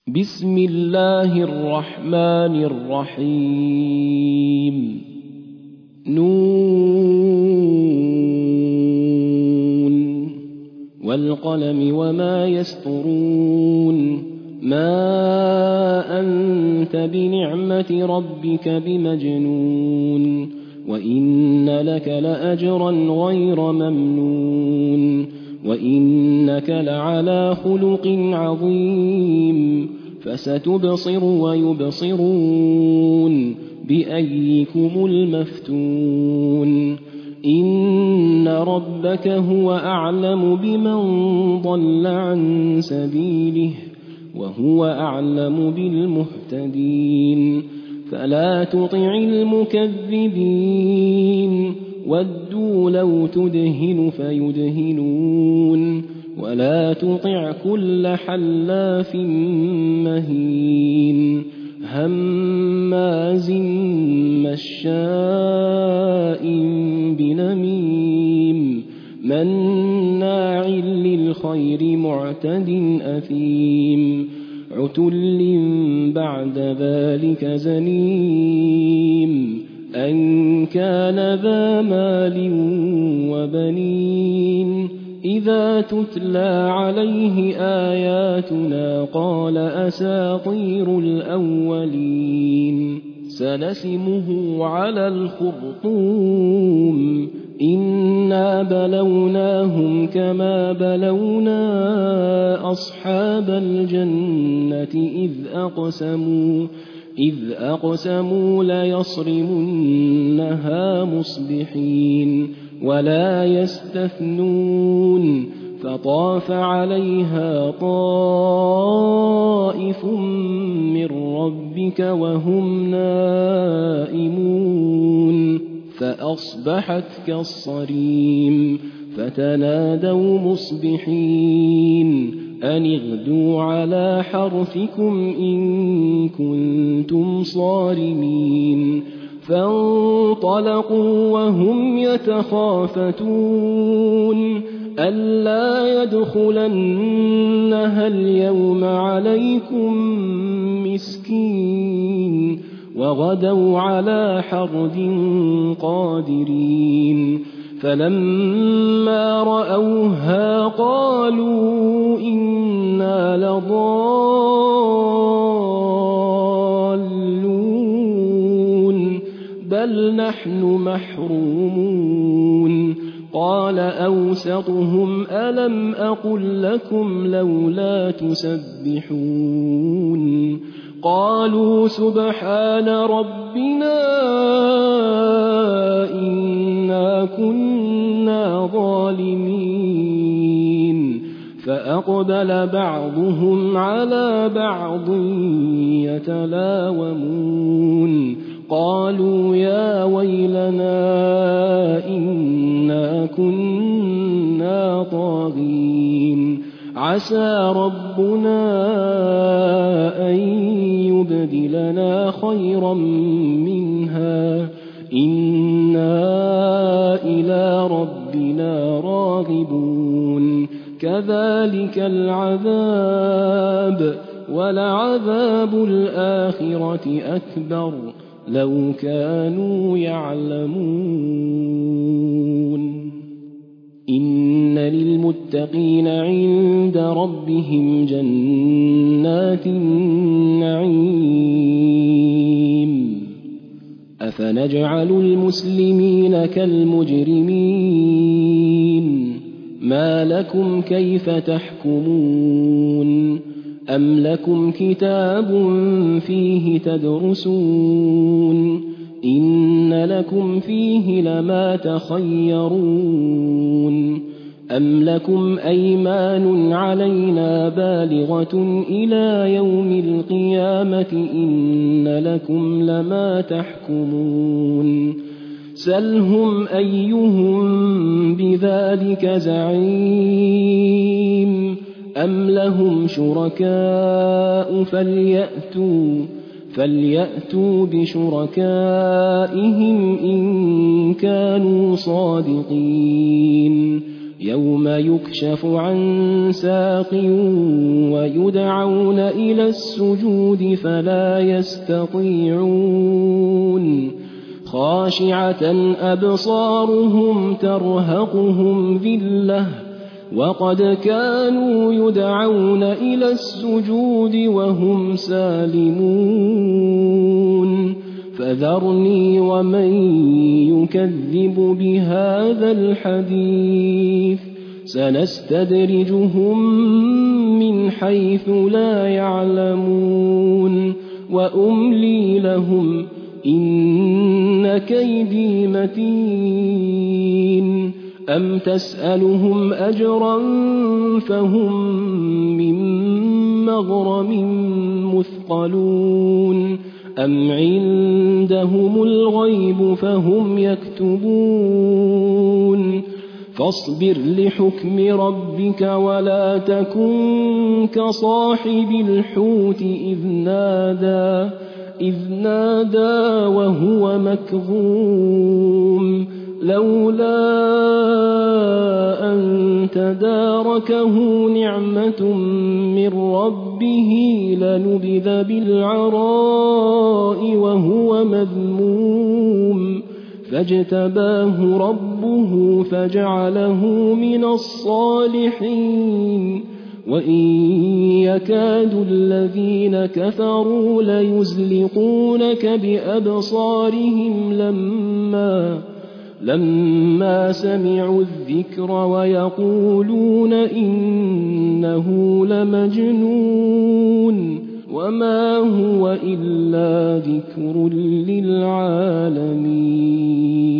بسم الله الرحمن الرحيم نون والقلم وما يسطرون ما أنت بنعمة ربك بمجنون وإن لك لأجرا غير ممنون وإنك لعلى خلق عظيم فستبصر ويبصرون بأيكم المفتون إن ربك هو أعلم بمن ضل عن سبيله وهو أعلم بالمهتدين فلا تطع المكذبين ودوا لو تدهن فيدهنون ولا تطع كل حلاف مهين هماز مشاء بنميم مناع للخير معتد أثيم عتل بعد ذلك زنيم أن كان ذا مال وبنين إذا تتلى عليه آياتنا قال أساطير الأولين سنسمه على الخرطوم إنا بلوناهم كما بلونا أصحاب الجنة إذ أقسموا ليصرمنها مصبحين ولا يستثنون فطاف عليها طائف من ربك وهم نائمون فأصبحت كالصريم فتنادوا مصبحين أن اغدوا على حرثكم إن كنتم صارمين فانطلقوا وهم يتخافتون ألا يدخلنها اليوم عليكم مسكين وغدوا على حرد قادرين فلما رأوها قالوا إنا لضالون بل نحن محرومون قال أوسطهم ألم أقل لكم لولا تسبحون قالوا سبحان ربنا إنا كنا ظالمين فأقبل بعضهم على بعض يتلاومون قالوا يا ويلنا إنا كنا طاغين عسى ربنا أن يبدلنا خيرا منها إنا إلى ربنا راغبون كذلك العذاب ولعذاب الآخرة أكبر لو كانوا يعلمون إن للمتقين عند ربهم جنات النعيم أفنجعل المسلمين كالمجرمين ما لكم كيف تحكمون أم لكم كتاب فيه تدرسون إن لكم فيه لما تخيرون أم لكم أيمان علينا بالغة إلى يوم القيامة إن لكم لما تحكمون سلهم أيهم بذلك زعيم أم لهم شركاء فليأتوا بشركائهم إن كانوا صادقين يوم يكشف عن ساق ويدعون إلى السجود فلا يستطيعون خاشعة أبصارهم ترهقهم ذلة وقد كانوا يدعون إلى السجود وهم سالمون فذرني ومن يكذب بهذا الحديث سنستدرجهم من حيث لا يعلمون وأملي لهم إن كيدي متين أم تسألهم أجرا فهم من مغرم مثقلون أم عندهم الغيب فهم يكتبون فاصبر لحكم ربك ولا تكن كصاحب الحوت إذ نادى وهو مكظوم لولا أن تداركه نعمة من ربه لنبذ بالعراء وهو مذموم فاجتباه ربه فجعله من الصالحين وإن يكاد الذين كفروا ليزلقونك بأبصارهم لما سمعوا الذكر ويقولون إنه لمجنون وما هو إلا ذكر للعالمين